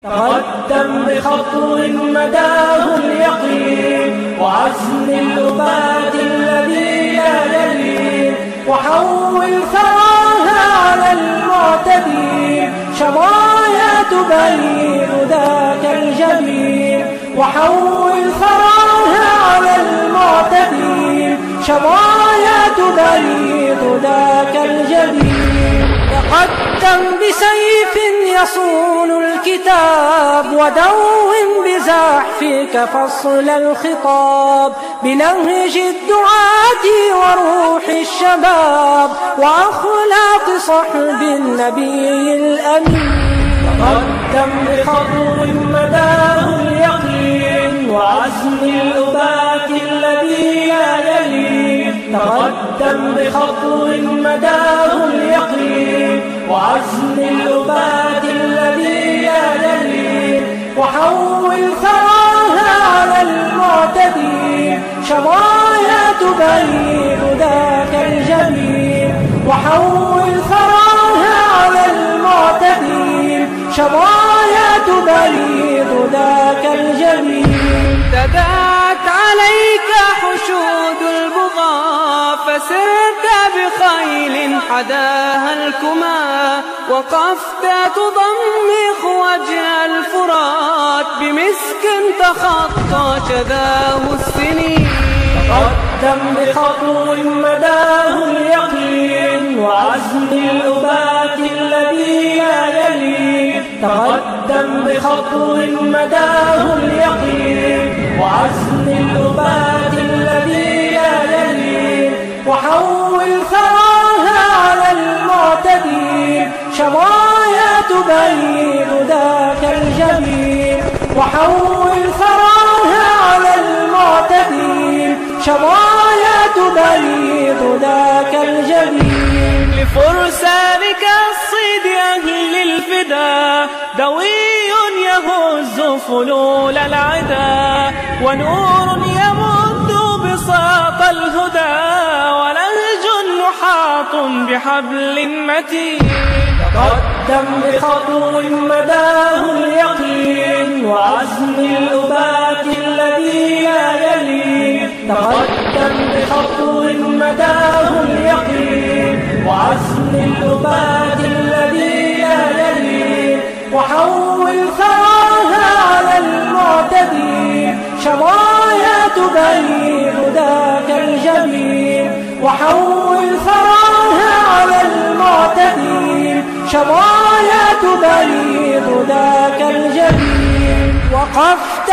تقدم بخطو مداه اليقين وعزم الأبات الذي لا يلين، وحول ثراها على المعتدين شظايا تبين ذاك الجبين، وحول ثراها على المعتدين شظايا تبين ذاك الجبين. تقدم بسيف يصون الكتاب ودون بزحفك فصل الخطاب، بنهج الدعاة وروح الشباب وأخلاق صحب النبي الأمين. تقدم بخطو مداه اليقين وعزم الأبات الذي لا يلين، تقدم بخطو مداه اليقين وعزم الأبات الذي لا يلين، وحول ثراها على المعتدين شظايا تبين ذاك الجبين، وحول ثراها على المعتدين شظايا تبين ذاك الجبين. تداعت عليك حشود البغاة فسرت بخيل حداها الكما، وقفت تضمخ وجه الفرات بمسك تخطى شذاه السنين. تقدم بخطو مداه اليقين وعزم الأبات الذي لا يلين، تقدم بخطو مداه اليقين وعزم الأبات الذي لا يلين، وحول ثراها على المعتدين شظايا تبين ذاك الجبين، وحول ثراها على المعتدين شظايا تبين ذاك الجبين. لفرسانك الصيد أهل الفدا دوي يهز فلول العدا، ونور يمد بساط الهدى، ونهج محاط بحبل متين. تقدم بخطو مداه اليقين وعزم الأبات الذي لا يلين، تقدم بخطو مداه اليقين وعزم الأبات الذي لا يلين، وحول ثراها على المعتدين شظايا تبين ذاك الجبين، وحول ثراها على المعتدين شظايا تبين ذاك الجبين. وقفت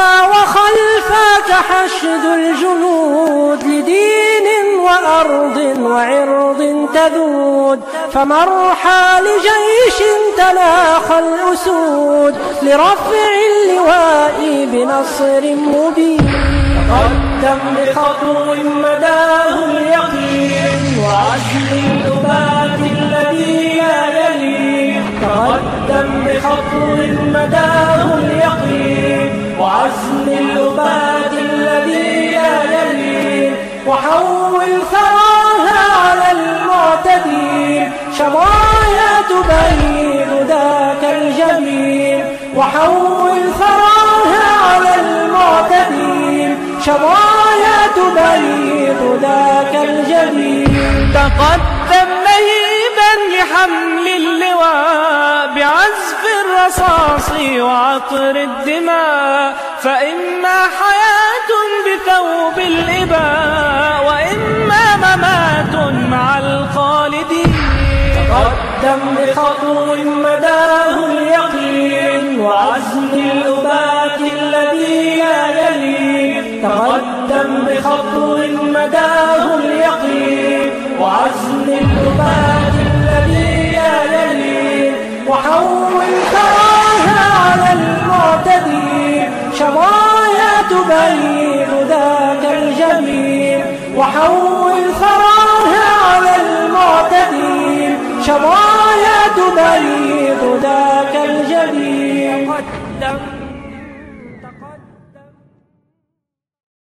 وخلفك حشد الجنود لدين وأرض وعرض تذود، فمرحى لجيش تلاقى الأسود لرفع اللواء بنصر مبين. تقدم بخطو مداه اليقين وعزم الأبات الذي لا يلين، تقدم بخطو مداه اليقين وعزم الأبات الذي لا يلين، وحول ثراها على المعتدين شظايا تبين ذاك الجبين، وحول ثراها على المعتدين شظايا تبين ذاك الجبين. تقدم مهيبا لحمل اللواء بعزف الرصاص وعطر الدماء، فإما حياة بثوب الإباء وإما ممات مع الخالدين. تقدم بخطو مداه اليقين وعزم الأبات الذي لا يلين، تقدم بخطو مداه اليقين وعزم الأبات الذي لا يلين، وحول ثراها على المعتدين شظايا تبين ذاك الجبين، وحول ثراها على المعتدين شظايا تبين ذاك